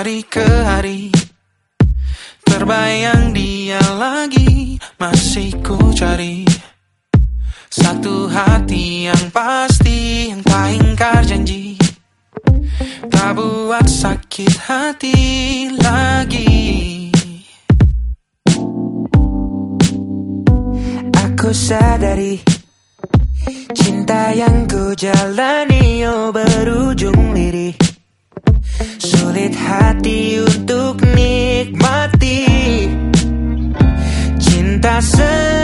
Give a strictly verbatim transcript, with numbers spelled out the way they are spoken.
hari ke hari, terbayang dia lagi, masih ku cari satu hati yang pasti, yang tak ingkar janji, tak buat sakit hati lagi. Aku sadari cinta yang ku jalani oh berujung lirih, sulit hati untuk nikmati cinta se